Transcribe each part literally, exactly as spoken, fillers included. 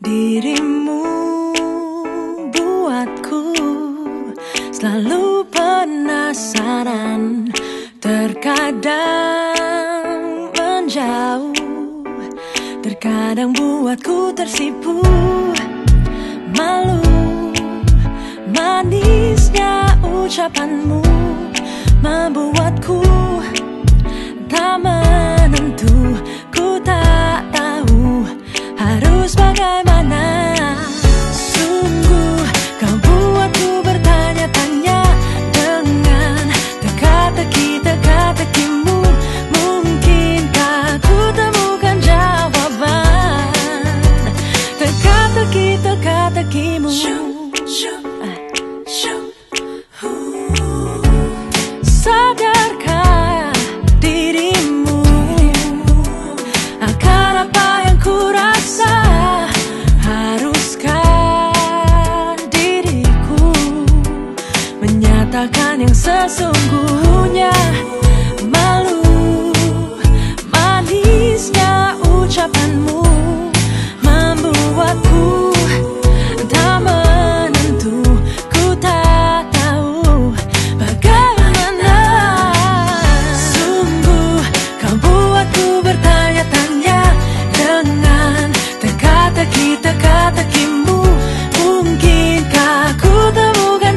Dirimu buatku selalu penasaran, terkadang menjauh, terkadang buatku tersipu. Malu manisnya ucapanmu membuatku tak menentu. Ku tak tahu harus bagaimana. Sungguh kau buatku bertanya-tanya dengan teka-teki teka-tekimu. Mungkinkah ku temukan jawaban teka-teki teka-tekimu. Sadarkah dirimu akan apa yang ku rasa? Haruskah diriku menyatakan yang sesungguhnya? Malu manisnya ucapanmu membuatku tak menentu. Ku tak tahu bagaimana. Sungguh kau buatku bertanya-tanya dengan teka-teki teka-tekimu. Mungkinkah ku temukan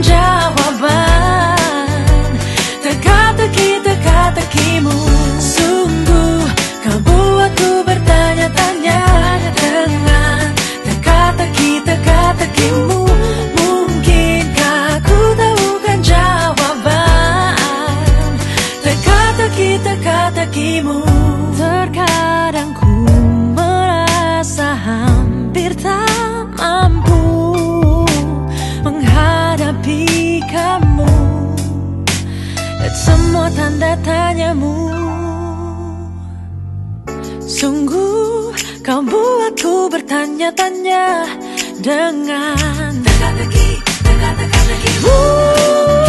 jawaban teka-teki teka-tekimu. Sungguh kau buatku bertanya-tanya dengan teka-teki teka-tekimu. Mungkinkah ku temukan jawaban teka-teki teka-tekimu. Terkadang ku merasa hampir tak mampu menghadapi kamu dan semua tanda tanyamu. Sungguh kau buatku bertanya-tanya dengan teka-teki teka-teki.